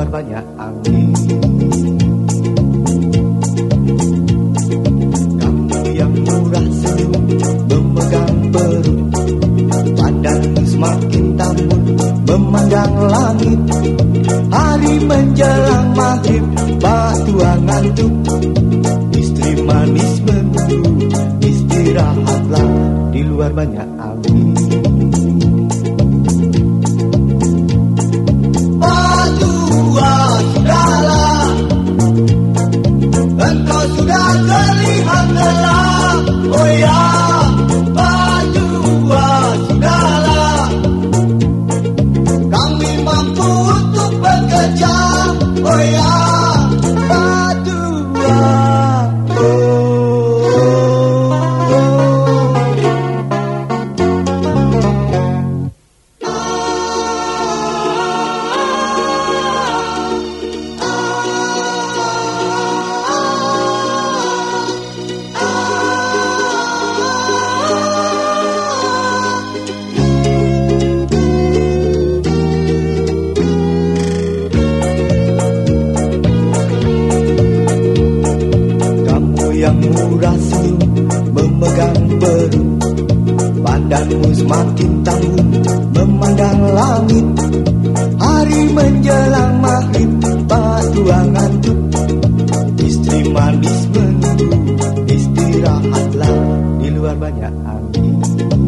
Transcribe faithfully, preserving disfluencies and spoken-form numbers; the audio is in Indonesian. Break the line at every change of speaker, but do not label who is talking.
luar banyak angin. Kamu yang murah senyum memegang perut, badanmu semakin tambun memandang langit. Hari menjelang maghrib, batu ngantuk, istri manis menunggu, istirahatlah, di luar banyak angin. Berdua sudahlah, engkau sudah terlihat lelah. Oh ya, berdua sudahlah, kami mampu untuk bekerja. Oh ya, berdua. Yang murah senyum memegang perut, badanmu semakin tanggung memandang langit. Hari menjelang maghrib, batu ngantuk, istri manis menunggu, istirahatlah, di luar banyak angin.